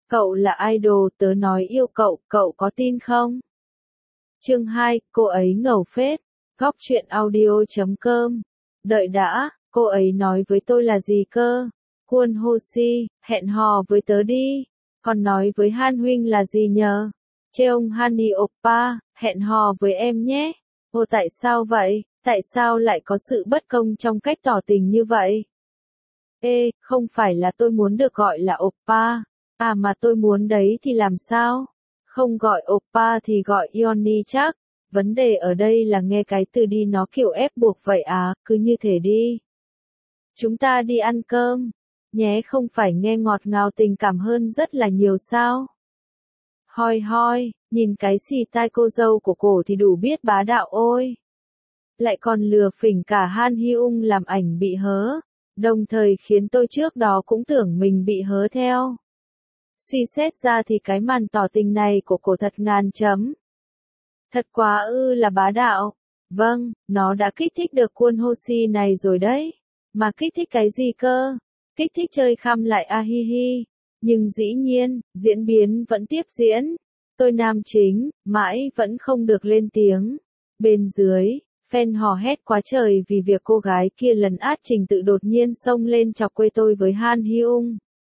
Cậu là idol, tớ nói yêu cậu, cậu có tin không? Chương 2, cô ấy ngầu phết. Góc truyện audio.com. Đợi đã, cô ấy nói với tôi là gì cơ? Kwon Ho Si, hẹn hò với tớ đi. Còn nói với Han huynh là gì nhờ? Cheong Hani Oppa, hẹn hò với em nhé. Ồ, tại sao vậy? Tại sao lại có sự bất công trong cách tỏ tình như vậy? Ê, không phải là tôi muốn được gọi là Oppa. À mà tôi muốn đấy thì làm sao? Không gọi Oppa thì gọi Yoni chắc. Vấn đề ở đây là nghe cái từ đi nó kiểu ép buộc vậy à, cứ như thế đi. Chúng ta đi ăn cơm. Nhé, không phải nghe ngọt ngào tình cảm hơn rất là nhiều sao? Hoi hoi, nhìn cái xì tai cô dâu của cổ thì đủ biết bá đạo ôi. Lại còn lừa phỉnh cả Han Hyung làm ảnh bị hớ, đồng thời khiến tôi trước đó cũng tưởng mình bị hớ theo. Suy xét ra thì cái màn tỏ tình này của cổ thật ngàn chấm. Thật quá là bá đạo. Vâng, nó đã kích thích được Kwon Ho Si này rồi đấy. Mà kích thích cái gì cơ? Kích thích chơi khăm lại a hi hi. Nhưng dĩ nhiên, diễn biến vẫn tiếp diễn. Tôi nam chính, mãi vẫn không được lên tiếng. Bên dưới, fan hò hét quá trời vì việc cô gái kia lấn át trình tự đột nhiên xông lên chọc quê tôi với Han Hyung.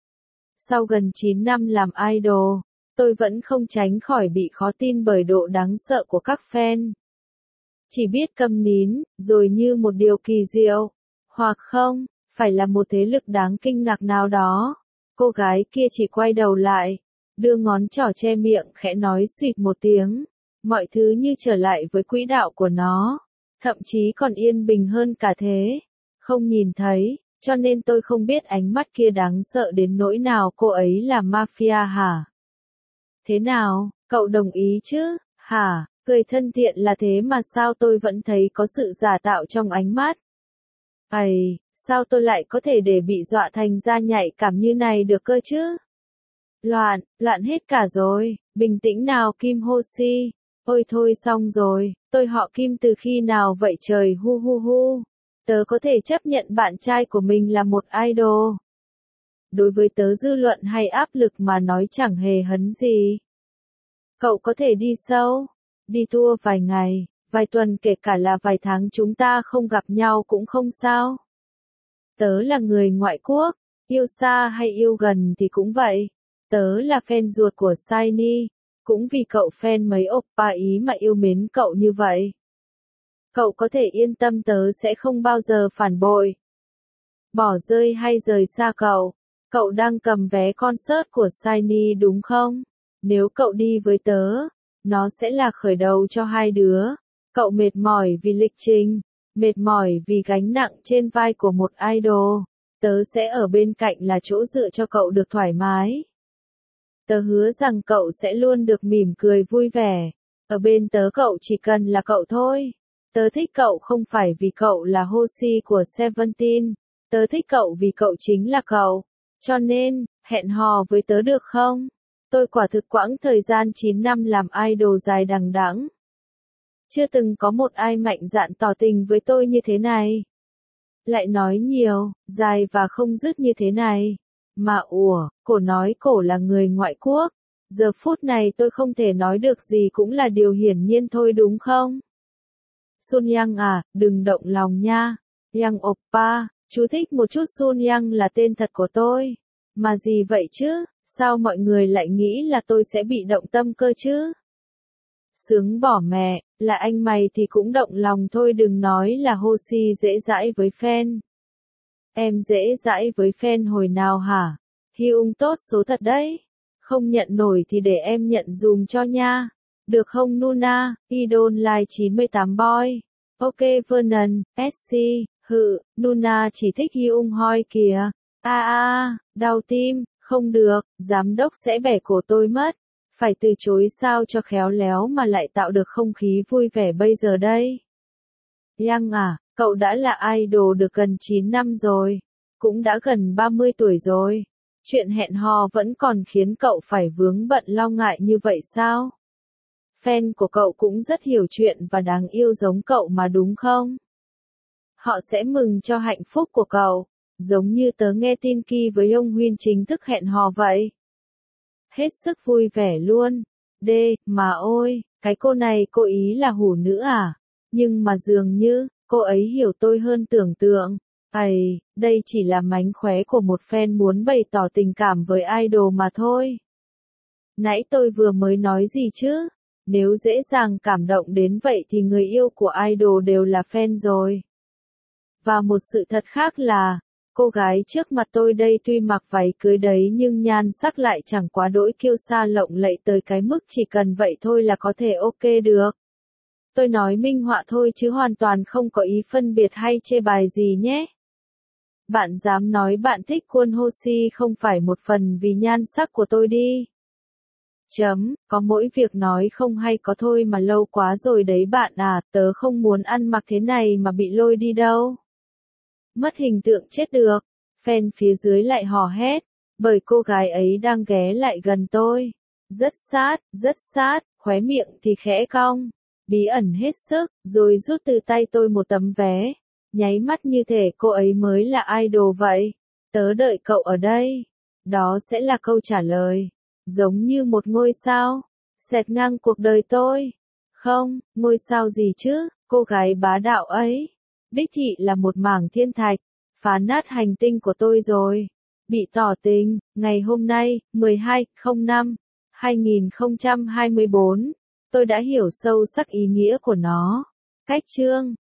Sau gần 9 năm làm idol, tôi vẫn không tránh khỏi bị khó tin bởi độ đáng sợ của các fan. Chỉ biết câm nín, rồi như một điều kỳ diệu, hoặc không, phải là một thế lực đáng kinh ngạc nào đó. Cô gái kia chỉ quay đầu lại, đưa ngón trỏ che miệng khẽ nói suýt một tiếng. Mọi thứ như trở lại với quỹ đạo của nó, thậm chí còn yên bình hơn cả thế. Không nhìn thấy, cho nên tôi không biết ánh mắt kia đáng sợ đến nỗi nào. Cô ấy là mafia hả? Thế nào, cậu đồng ý chứ, hả? Cười thân thiện là thế mà sao tôi vẫn thấy có sự giả tạo trong ánh mắt. Ây, sao tôi lại có thể để bị dọa thành ra nhạy cảm như này được cơ chứ? Loạn hết cả rồi, bình tĩnh nào Kim Ho Si. Ôi thôi xong rồi, tôi họ Kim từ khi nào vậy trời hu hu hu. Tớ có thể chấp nhận bạn trai của mình là một idol. Đối với tớ dư luận hay áp lực mà nói chẳng hề hấn gì. Cậu có thể đi sâu, đi tour vài ngày, vài tuần kể cả là vài tháng chúng ta không gặp nhau cũng không sao. Tớ là người ngoại quốc, yêu xa hay yêu gần thì cũng vậy. Tớ là fan ruột của Shiny, cũng vì cậu fan mấy oppa Ý mà yêu mến cậu như vậy. Cậu có thể yên tâm tớ sẽ không bao giờ phản bội, bỏ rơi hay rời xa cậu. Cậu đang cầm vé concert của Shiny đúng không? Nếu cậu đi với tớ, nó sẽ là khởi đầu cho hai đứa. Cậu mệt mỏi vì lịch trình, mệt mỏi vì gánh nặng trên vai của một idol. Tớ sẽ ở bên cạnh là chỗ dựa cho cậu được thoải mái. Tớ hứa rằng cậu sẽ luôn được mỉm cười vui vẻ. Ở bên tớ cậu chỉ cần là cậu thôi. Tớ thích cậu không phải vì cậu là Hoshi của Seventeen. Tớ thích cậu vì cậu chính là cậu. Cho nên, hẹn hò với tớ được không? Tôi quả thực quãng thời gian 9 năm làm idol dài đằng đẵng. Chưa từng có một ai mạnh dạn tỏ tình với tôi như thế này. Lại nói nhiều, dài và không dứt như thế này. Mà cổ nói cổ là người ngoại quốc. Giờ phút này tôi không thể nói được gì cũng là điều hiển nhiên thôi đúng không? Sun Yang à, đừng động lòng nha. Yang Oppa, chú thích một chút Sun Yang là tên thật của tôi. Mà gì vậy chứ, sao mọi người lại nghĩ là tôi sẽ bị động tâm cơ chứ? Sướng bỏ mẹ, là anh mày thì cũng động lòng thôi đừng nói là Hoshi dễ dãi với fan. Em dễ dãi với fan hồi nào hả? Hyung tốt số thật đấy. Không nhận nổi thì để em nhận dùm cho nha. Được không Nuna, Idol Live 98 boy. Ok Vernon, SC, Nuna chỉ thích Hyung Hoi kìa. Đau tim, không được, giám đốc sẽ bẻ cổ tôi mất. Phải từ chối sao cho khéo léo mà lại tạo được không khí vui vẻ bây giờ đây. Yang à, cậu đã là idol được gần 9 năm rồi. Cũng đã gần 30 tuổi rồi. Chuyện hẹn hò vẫn còn khiến cậu phải vướng bận lo ngại như vậy sao? Fan của cậu cũng rất hiểu chuyện và đáng yêu giống cậu mà đúng không? Họ sẽ mừng cho hạnh phúc của cậu, giống như tớ nghe tin Ki với ông Huyên chính thức hẹn hò vậy. hết sức vui vẻ luôn. Mà ôi, cái cô này cô ý là hủ nữ à? Nhưng mà dường như, cô ấy hiểu tôi hơn tưởng tượng. Đây chỉ là mánh khóe của một fan muốn bày tỏ tình cảm với idol mà thôi. Nãy tôi vừa mới nói gì chứ? Nếu dễ dàng cảm động đến vậy thì người yêu của idol đều là fan rồi. Và một sự thật khác là, cô gái trước mặt tôi đây tuy mặc váy cưới đấy nhưng nhan sắc lại chẳng quá đỗi kiêu sa lộng lẫy tới cái mức chỉ cần vậy thôi là có thể ok được. Tôi nói minh họa thôi chứ hoàn toàn không có ý phân biệt hay chê bài gì nhé. Bạn dám nói bạn thích Kwon Ho-si không phải một phần vì nhan sắc của tôi đi. Có mỗi việc nói không hay có thôi mà lâu quá rồi đấy bạn à, tớ không muốn ăn mặc thế này mà bị lôi đi đâu. Mất hình tượng chết được. Fan phía dưới lại hò hét, bởi cô gái ấy đang ghé lại gần tôi. Rất sát, khóe miệng thì khẽ cong. Bí ẩn hết sức, rồi rút từ tay tôi một tấm vé. Nháy mắt như thể cô ấy mới là idol vậy. Tớ đợi cậu ở đây. Đó sẽ là câu trả lời. Giống như một ngôi sao. Xẹt ngang cuộc đời tôi. Không, ngôi sao gì chứ, cô gái bá đạo ấy. Đích thị là một mảng thiên thạch. Phá nát hành tinh của tôi rồi. Bị tỏ tình, ngày hôm nay, 12/05/2024. Tôi đã hiểu sâu sắc ý nghĩa của nó. Cách chương